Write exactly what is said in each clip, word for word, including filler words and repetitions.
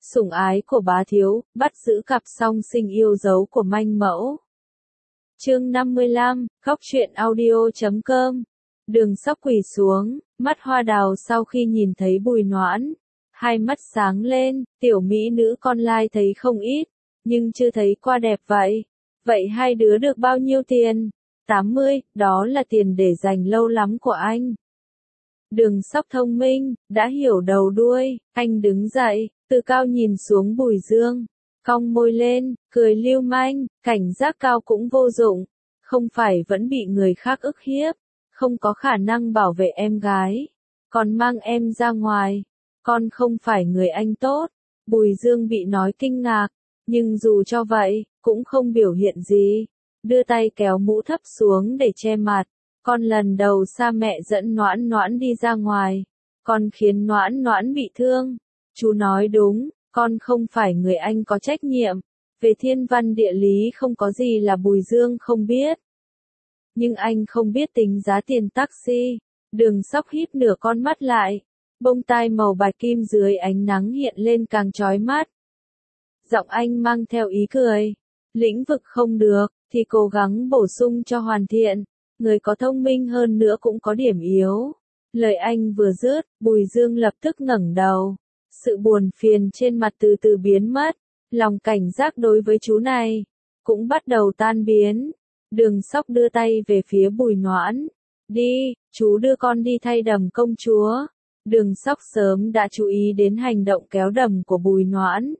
Sủng ái của bá thiếu, bắt giữ cặp song sinh yêu dấu của manh mẫu. Chương năm mươi lăm, khóc chuyện audio chấm com. Đường Sóc quỳ xuống, mắt hoa đào sau khi nhìn thấy Bùi Noãn. Hai mắt sáng lên, tiểu mỹ nữ con lai thấy không ít, nhưng chưa thấy qua đẹp vậy. Vậy hai đứa được bao nhiêu tiền? tám mươi, đó là tiền để dành lâu lắm của anh. Đường Sóc thông minh, đã hiểu đầu đuôi, anh đứng dậy, từ cao nhìn xuống Bùi Dương, cong môi lên, cười lưu manh, cảnh giác cao cũng vô dụng, không phải vẫn bị người khác ức hiếp, không có khả năng bảo vệ em gái, còn mang em ra ngoài, con không phải người anh tốt. Bùi Dương bị nói kinh ngạc, nhưng dù cho vậy, cũng không biểu hiện gì, đưa tay kéo mũ thấp xuống để che mặt. Con lần đầu xa mẹ dẫn Noãn Noãn đi ra ngoài, con khiến Noãn Noãn bị thương. Chú nói đúng, con không phải người anh có trách nhiệm. Về thiên văn địa lý không có gì là Bùi Dương không biết. Nhưng anh không biết tính giá tiền taxi. Đường Sóc híp nửa con mắt lại. Bông tai màu bạch kim dưới ánh nắng hiện lên càng chói mắt. Giọng anh mang theo ý cười. Lĩnh vực không được, thì cố gắng bổ sung cho hoàn thiện. Người có thông minh hơn nữa cũng có điểm yếu. Lời anh vừa dứt, Bùi Dương lập tức ngẩng đầu. Sự buồn phiền trên mặt từ từ biến mất. Lòng cảnh giác đối với chú này cũng bắt đầu tan biến. Đường Sóc đưa tay về phía Bùi Noãn. Đi, chú đưa con đi thay đầm công chúa. Đường Sóc sớm đã chú ý đến hành động kéo đầm của Bùi Noãn.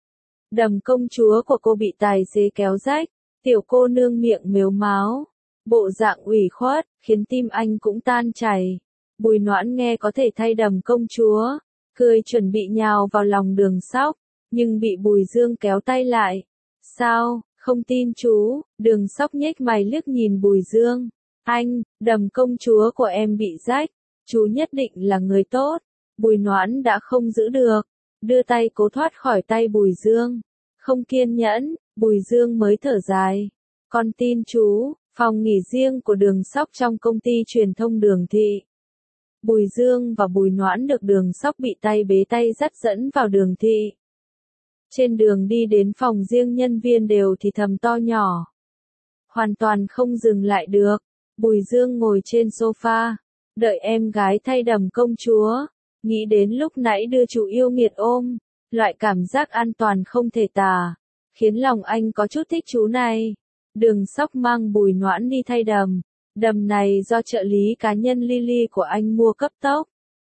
Đầm công chúa của cô bị tài xế kéo rách. Tiểu cô nương miệng mếu máo. Bộ dạng ủy khuất, khiến tim anh cũng tan chảy. Bùi Noãn nghe có thể thay đầm công chúa, cười chuẩn bị nhào vào lòng Đường Sóc, nhưng bị Bùi Dương kéo tay lại. Sao, không tin chú? Đường Sóc nhếch mày liếc nhìn Bùi Dương. Anh, đầm công chúa của em bị rách, chú nhất định là người tốt. Bùi Noãn đã không giữ được, đưa tay cố thoát khỏi tay Bùi Dương. Không kiên nhẫn, Bùi Dương mới thở dài. Con tin chú. Phòng nghỉ riêng của Đường Sóc trong công ty truyền thông Đường Thị. Bùi Dương và Bùi Noãn được Đường Sóc bị tay bế tay dắt dẫn vào Đường Thị. Trên đường đi đến phòng riêng nhân viên đều thì thầm to nhỏ. Hoàn toàn không dừng lại được. Bùi Dương ngồi trên sofa, đợi em gái thay đầm công chúa. Nghĩ đến lúc nãy đưa chú yêu nghiệt ôm, loại cảm giác an toàn không thể tả, khiến lòng anh có chút thích chú này. Đường Sóc mang Bùi Noãn đi thay đầm. Đầm này do trợ lý cá nhân Lily của anh mua cấp tốc.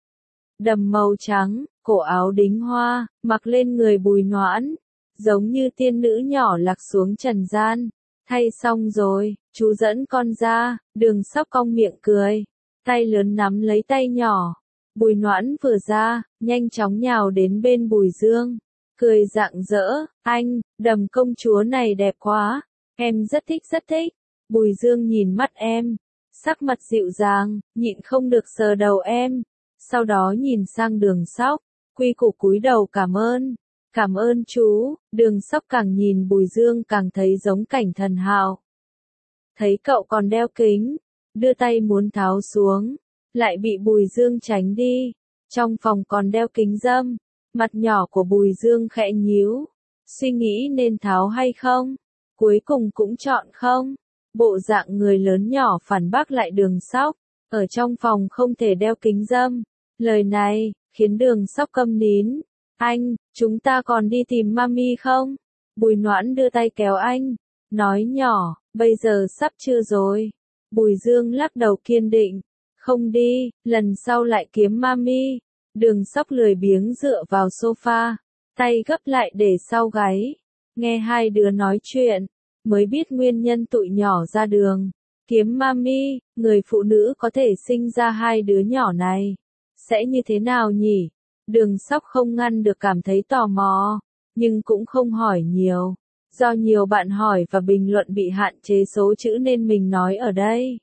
Đầm màu trắng, cổ áo đính hoa, mặc lên người Bùi Noãn, giống như tiên nữ nhỏ lạc xuống trần gian. Thay xong rồi, chú dẫn con ra. Đường Sóc cong miệng cười, tay lớn nắm lấy tay nhỏ. Bùi Noãn vừa ra, nhanh chóng nhào đến bên Bùi Dương, cười rạng rỡ. Anh, đầm công chúa này đẹp quá. Em rất thích rất thích. Bùi Dương nhìn mắt em, sắc mặt dịu dàng, nhịn không được sờ đầu em. Sau đó nhìn sang Đường Sóc, quy củ cúi đầu cảm ơn. Cảm ơn chú. Đường Sóc càng nhìn Bùi Dương càng thấy giống cảnh thần hào. Thấy cậu còn đeo kính, đưa tay muốn tháo xuống, lại bị Bùi Dương tránh đi. Trong phòng còn đeo kính râm, mặt nhỏ của Bùi Dương khẽ nhíu, suy nghĩ nên tháo hay không. Cuối cùng cũng chọn không. Bộ dạng người lớn nhỏ phản bác lại Đường Sóc. Ở trong phòng không thể đeo kính râm. Lời này, khiến Đường Sóc câm nín. Anh, chúng ta còn đi tìm mami không? Bùi Noãn đưa tay kéo anh. Nói nhỏ, bây giờ sắp trưa rồi. Bùi Dương lắc đầu kiên định. Không đi, lần sau lại kiếm mami. Đường Sóc lười biếng dựa vào sofa, tay gấp lại để sau gáy. Nghe hai đứa nói chuyện, mới biết nguyên nhân tụi nhỏ ra đường kiếm mami. Người phụ nữ có thể sinh ra hai đứa nhỏ này sẽ như thế nào nhỉ? Đường Sóc không ngăn được cảm thấy tò mò, nhưng cũng không hỏi nhiều. Do nhiều bạn hỏi và bình luận bị hạn chế số chữ nên mình nói ở đây.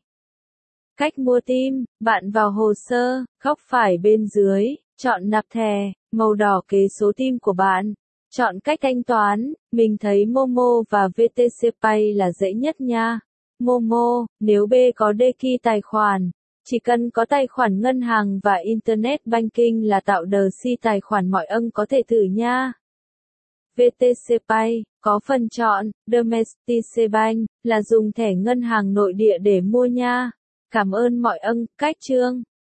Cách mua tim, bạn vào hồ sơ, góc phải bên dưới, chọn nạp thẻ, màu đỏ kế số tim của bạn. Chọn cách thanh toán, mình thấy Momo và vê tê xê Pay là dễ nhất nha. Momo, nếu B có Deki tài khoản, chỉ cần có tài khoản ngân hàng và Internet Banking là tạo đờ si tài khoản mọi ân có thể thử nha. vê tê xê Pay, có phần chọn, Domestic Bank, là dùng thẻ ngân hàng nội địa để mua nha. Cảm ơn mọi ân, cách chương.